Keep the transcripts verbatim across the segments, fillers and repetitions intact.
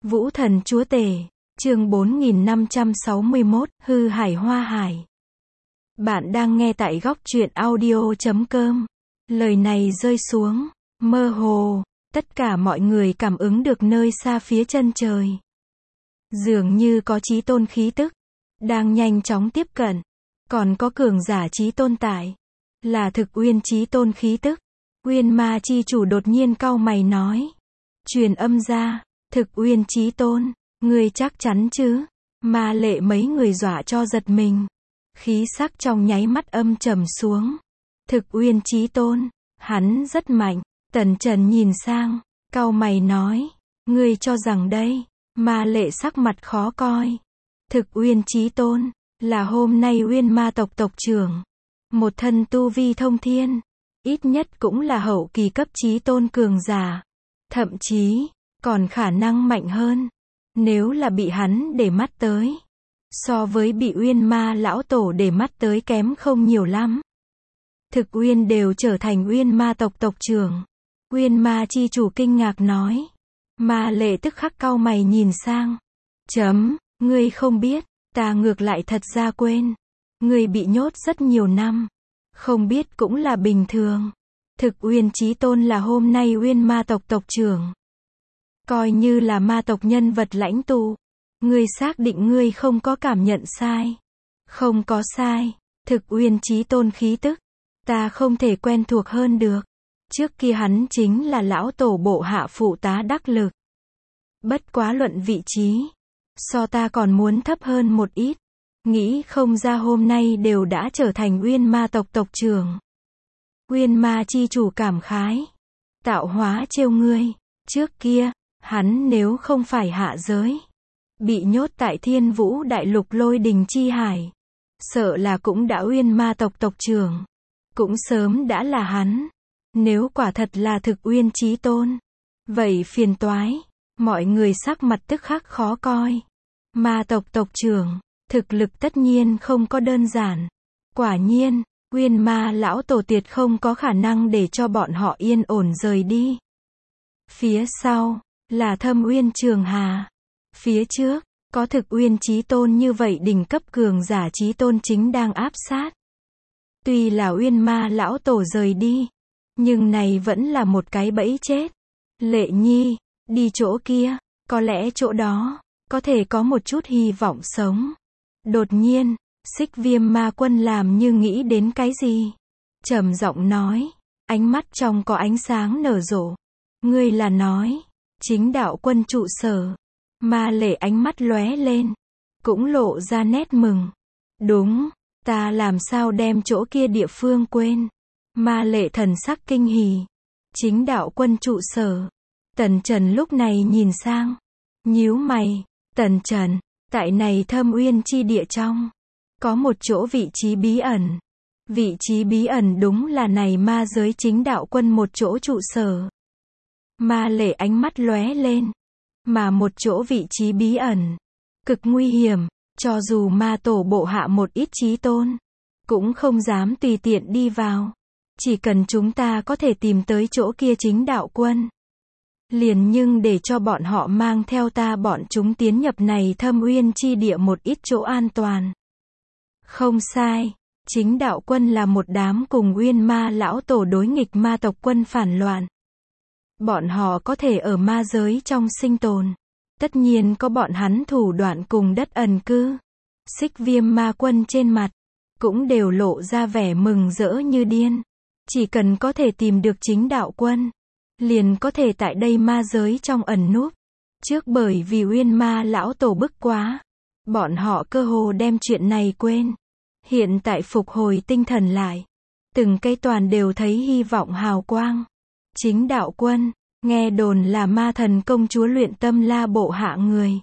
Vũ thần chúa tể, chương bốn nghìn năm trăm sáu mươi mốt, hư hải hoa hải. Bạn đang nghe tại góc truyện audio chấm com. Lời này rơi xuống, mơ hồ, tất cả mọi người cảm ứng được nơi xa phía chân trời. Dường như có chí tôn khí tức, đang nhanh chóng tiếp cận. Còn có cường giả chí tôn tại, là thực uyên chí tôn khí tức. Uyên ma chi chủ đột nhiên cau mày nói. Truyền âm ra, thực uyên chí tôn, ngươi chắc chắn chứ? Ma lệ mấy người dọa cho giật mình. Khí sắc trong nháy mắt âm trầm xuống. Thực uyên chí tôn, hắn rất mạnh. Tần Trần nhìn sang, cau mày nói. Ngươi cho rằng đây, ma lệ sắc mặt khó coi. Thực uyên chí tôn, là hôm nay uyên ma tộc tộc trưởng. Một thân tu vi thông thiên, ít nhất cũng là hậu kỳ cấp chí tôn cường giả. Thậm chí, còn khả năng mạnh hơn. Nếu là bị hắn để mắt tới, so với bị uyên ma lão tổ để mắt tới kém không nhiều lắm. Thực uyên đều trở thành uyên ma tộc tộc trưởng. Uyên ma chi chủ kinh ngạc nói. Ma lệ tức khắc cau mày nhìn sang. Chấm, ngươi không biết, ta ngược lại thật ra quên. Ngươi bị nhốt rất nhiều năm. Không biết cũng là bình thường. Thực uyên chí tôn là hôm nay uyên ma tộc tộc trưởng. Coi như là ma tộc nhân vật lãnh tụ. Ngươi xác định ngươi không có cảm nhận sai. Không có sai. Thực uyên chí tôn khí tức. Ta không thể quen thuộc hơn được. Trước kia hắn chính là lão tổ bộ hạ phụ tá đắc lực. Bất quá luận vị trí. So ta còn muốn thấp hơn một ít. Nghĩ không ra hôm nay đều đã trở thành uyên ma tộc tộc trưởng. Uyên ma chi chủ cảm khái. Tạo hóa trêu ngươi. Trước kia, hắn nếu không phải hạ giới, bị nhốt tại Thiên Vũ Đại Lục Lôi Đình Chi Hải, sợ là cũng đã uyên ma tộc tộc trưởng. Cũng sớm đã là hắn. Nếu quả thật là thực uyên chí tôn, vậy phiền toái. Mọi người sắc mặt tức khắc khó coi. Ma tộc tộc trưởng, thực lực tất nhiên không có đơn giản. Quả nhiên, uyên ma lão tổ tuyệt không có khả năng để cho bọn họ yên ổn rời đi. Phía sau, là Thâm Uyên Trường Hà. Phía trước, có thực uyên chí tôn như vậy đỉnh cấp cường giả chí tôn chính đang áp sát. Tuy là uyên ma lão tổ rời đi, nhưng này vẫn là một cái bẫy chết. Lệ Nhi, đi chỗ kia, có lẽ chỗ đó, có thể có một chút hy vọng sống. Đột nhiên, Xích Viêm Ma Quân làm như nghĩ đến cái gì. Trầm giọng nói, ánh mắt trong có ánh sáng nở rộ. Ngươi là nói, chính đạo quân trụ sở. Ma lệ ánh mắt lóe lên, cũng lộ ra nét mừng. Đúng, ta làm sao đem chỗ kia địa phương quên. Ma lệ thần sắc kinh hỉ. Chính đạo quân trụ sở. Tần Trần lúc này nhìn sang, nhíu mày. Tần Trần, tại này Thâm Uyên chi địa trong, có một chỗ vị trí bí ẩn. Vị trí bí ẩn đúng là này ma giới chính đạo quân một chỗ trụ sở. Ma lệ ánh mắt lóe lên. Mà một chỗ vị trí bí ẩn, cực nguy hiểm, cho dù ma tổ bộ hạ một ít chí tôn, cũng không dám tùy tiện đi vào. Chỉ cần chúng ta có thể tìm tới chỗ kia chính đạo quân, liền nhưng để cho bọn họ mang theo ta bọn chúng tiến nhập này Thâm Uyên chi địa một ít chỗ an toàn. Không sai, chính đạo quân là một đám cùng uyên ma lão tổ đối nghịch ma tộc quân phản loạn. Bọn họ có thể ở ma giới trong sinh tồn. Tất nhiên có bọn hắn thủ đoạn cùng đất ẩn cư. Xích Viêm Ma Quân trên mặt, cũng đều lộ ra vẻ mừng rỡ như điên. Chỉ cần có thể tìm được chính đạo quân, liền có thể tại đây ma giới trong ẩn núp. Trước bởi vì uyên ma lão tổ bức quá, bọn họ cơ hồ đem chuyện này quên. Hiện tại phục hồi tinh thần lại, từng cây toàn đều thấy hy vọng hào quang. Chính đạo quân, nghe đồn là ma thần công chúa luyện tâm la bộ hạ người.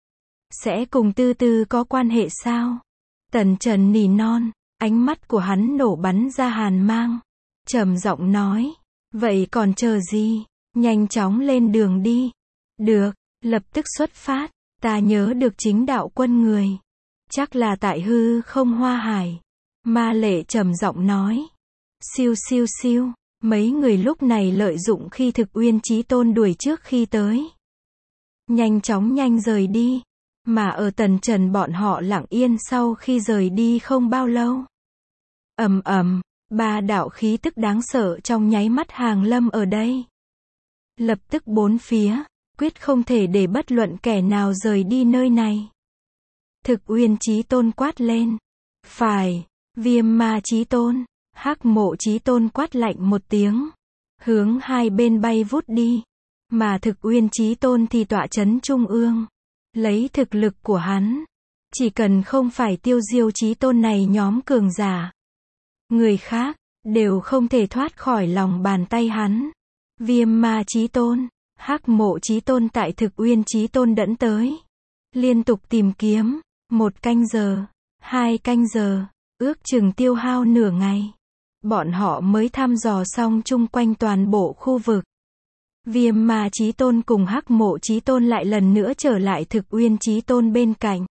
Sẽ cùng Tư Tư có quan hệ sao? Tần Trần nỉ non, ánh mắt của hắn nổ bắn ra hàn mang. Trầm giọng nói, vậy còn chờ gì? Nhanh chóng lên đường đi. Được, lập tức xuất phát. Ta nhớ được chính đạo quân người. Chắc là tại hư không hoa hải. Ma lệ trầm giọng nói. Siêu siêu siêu. Mấy người lúc này lợi dụng khi thực uyên chí tôn đuổi trước khi tới. nhanh chóng nhanh rời đi. Mà ở tần trần bọn họ lặng yên sau khi rời đi không bao lâu. Ầm ầm, ba đạo khí tức đáng sợ trong nháy mắt hàng lâm ở đây. Lập tức bốn phía, quyết không thể để bất luận kẻ nào rời đi nơi này. Thực Uyên Chí Tôn quát lên. Phải, Viêm Ma Chí Tôn, Hắc Mộ Chí Tôn quát lạnh một tiếng. Hướng hai bên bay vút đi. Mà Thực Uyên Chí Tôn thì tọa chấn trung ương. Lấy thực lực của hắn, chỉ cần không phải Tiêu Diêu Chí Tôn này nhóm cường giả, người khác đều không thể thoát khỏi lòng bàn tay hắn. Viêm Ma Chí Tôn, Hắc Mộ Chí Tôn tại Thực Uyên Chí Tôn đẫn tới, liên tục tìm kiếm, một canh giờ, hai canh giờ, ước chừng tiêu hao nửa ngày, bọn họ mới thăm dò xong chung quanh toàn bộ khu vực. Viêm Ma Chí Tôn cùng Hắc Mộ Chí Tôn lại lần nữa trở lại Thực Uyên Chí Tôn bên cạnh.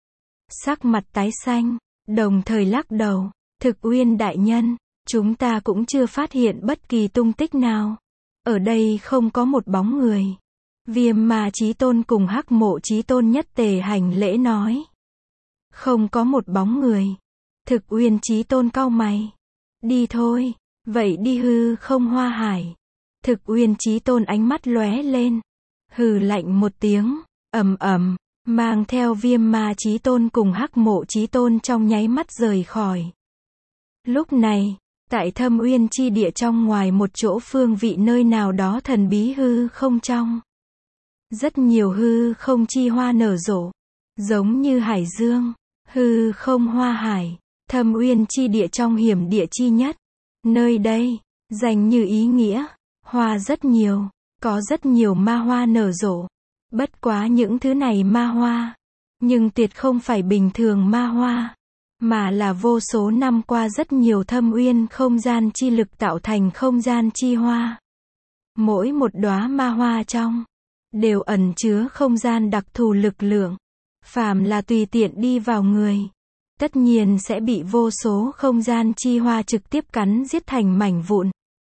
Sắc mặt tái xanh, đồng thời lắc đầu. Thực Uyên đại nhân, chúng ta cũng chưa phát hiện bất kỳ tung tích nào. Ở đây không có một bóng người. Viêm Ma Chí Tôn cùng Hắc Mộ Chí Tôn nhất tề hành lễ nói. Không có một bóng người. Thực Uyên Chí Tôn cau mày. Đi thôi, vậy đi hư không hoa hải. Thực Uyên Chí Tôn ánh mắt lóe lên, hừ lạnh một tiếng, ầm ầm, mang theo Viêm Ma Chí Tôn cùng Hắc Mộ Chí Tôn trong nháy mắt rời khỏi. Lúc này, tại Thâm Uyên chi địa trong ngoài một chỗ phương vị nơi nào đó thần bí hư không trong, rất nhiều hư không chi hoa nở rộ, giống như hải dương, hư không hoa hải, Thâm Uyên chi địa trong hiểm địa chi nhất. Nơi đây, dành như ý nghĩa. Hoa rất nhiều, có rất nhiều ma hoa nở rộ. Bất quá những thứ này ma hoa, nhưng tuyệt không phải bình thường ma hoa, mà là vô số năm qua rất nhiều thâm uyên không gian chi lực tạo thành không gian chi hoa. Mỗi một đóa ma hoa trong, đều ẩn chứa không gian đặc thù lực lượng. Phàm là tùy tiện đi vào người, tất nhiên sẽ bị vô số không gian chi hoa trực tiếp cắn giết thành mảnh vụn.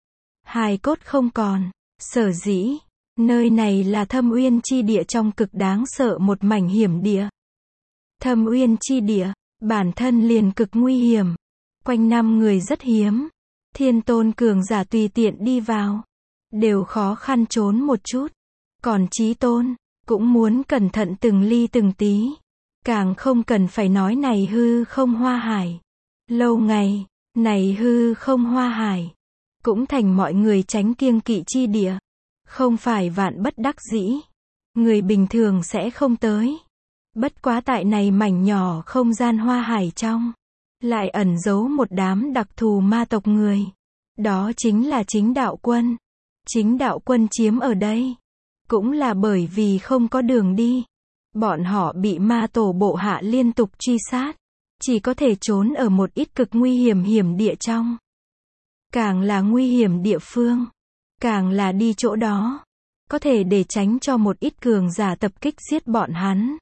Hài cốt không còn. Sở dĩ, nơi này là Thâm Uyên chi địa trong cực đáng sợ một mảnh hiểm địa. Thâm Uyên chi địa, bản thân liền cực nguy hiểm. Quanh năm người rất hiếm. Thiên tôn cường giả tùy tiện đi vào, đều khó khăn trốn một chút. Còn Chí Tôn, cũng muốn cẩn thận từng ly từng tí. Càng không cần phải nói này hư không hoa hải. Lâu ngày, này hư không hoa hải cũng thành mọi người tránh kiêng kỵ chi địa. Không phải vạn bất đắc dĩ, người bình thường sẽ không tới. Bất quá tại này mảnh nhỏ không gian hoa hải trong, lại ẩn giấu một đám đặc thù ma tộc người. Đó chính là Chính Đạo Quân. Chính Đạo Quân chiếm ở đây, cũng là bởi vì không có đường đi. Bọn họ bị ma tổ bộ hạ liên tục truy sát, chỉ có thể trốn ở một ít cực nguy hiểm hiểm địa trong. Càng là nguy hiểm địa phương, càng là đi chỗ đó, có thể để tránh cho một ít cường giả tập kích giết bọn hắn.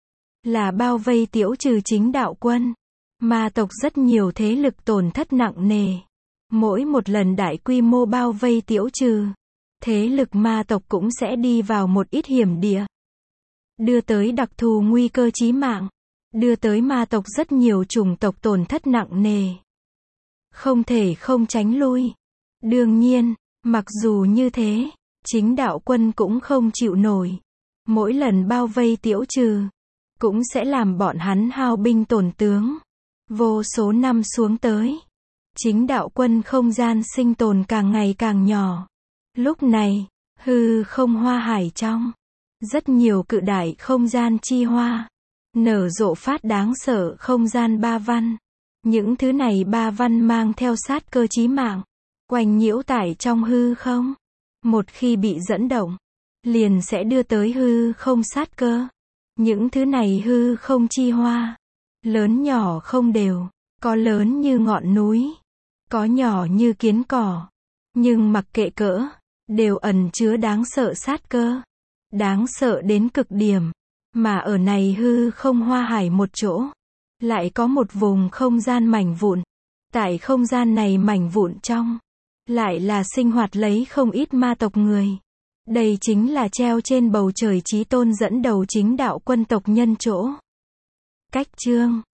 Là bao vây tiêu trừ Chính Đạo Quân. Ma tộc rất nhiều thế lực tổn thất nặng nề. Mỗi một lần đại quy mô bao vây tiêu trừ, thế lực ma tộc cũng sẽ đi vào một ít hiểm địa, đưa tới đặc thù nguy cơ chí mạng, đưa tới ma tộc rất nhiều chủng tộc tổn thất nặng nề. Không thể không tránh lui. Đương nhiên, mặc dù như thế, Chính Đạo Quân cũng không chịu nổi. Mỗi lần bao vây tiêu trừ, cũng sẽ làm bọn hắn hao binh tổn tướng. Vô số năm xuống tới, Chính Đạo Quân không gian sinh tồn càng ngày càng nhỏ. Lúc này, hư không hoa hải trong, rất nhiều cự đại không gian chi hoa, nở rộ phát đáng sợ không gian ba văn. Những thứ này ba văn mang theo sát cơ chí mạng, quanh nhiễu tại trong hư không. Một khi bị dẫn động, liền sẽ đưa tới hư không sát cơ. Những thứ này hư không chi hoa, lớn nhỏ không đều, có lớn như ngọn núi, có nhỏ như kiến cỏ, nhưng mặc kệ cỡ, đều ẩn chứa đáng sợ sát cơ, đáng sợ đến cực điểm. Mà ở này hư không hoa hải một chỗ, lại có một vùng không gian mảnh vụn. Tại không gian này mảnh vụn trong, lại là sinh hoạt lấy không ít ma tộc người. Đây chính là treo trên bầu trời Chí Tôn dẫn đầu chính đạo quân tộc nhân chỗ. Cách chương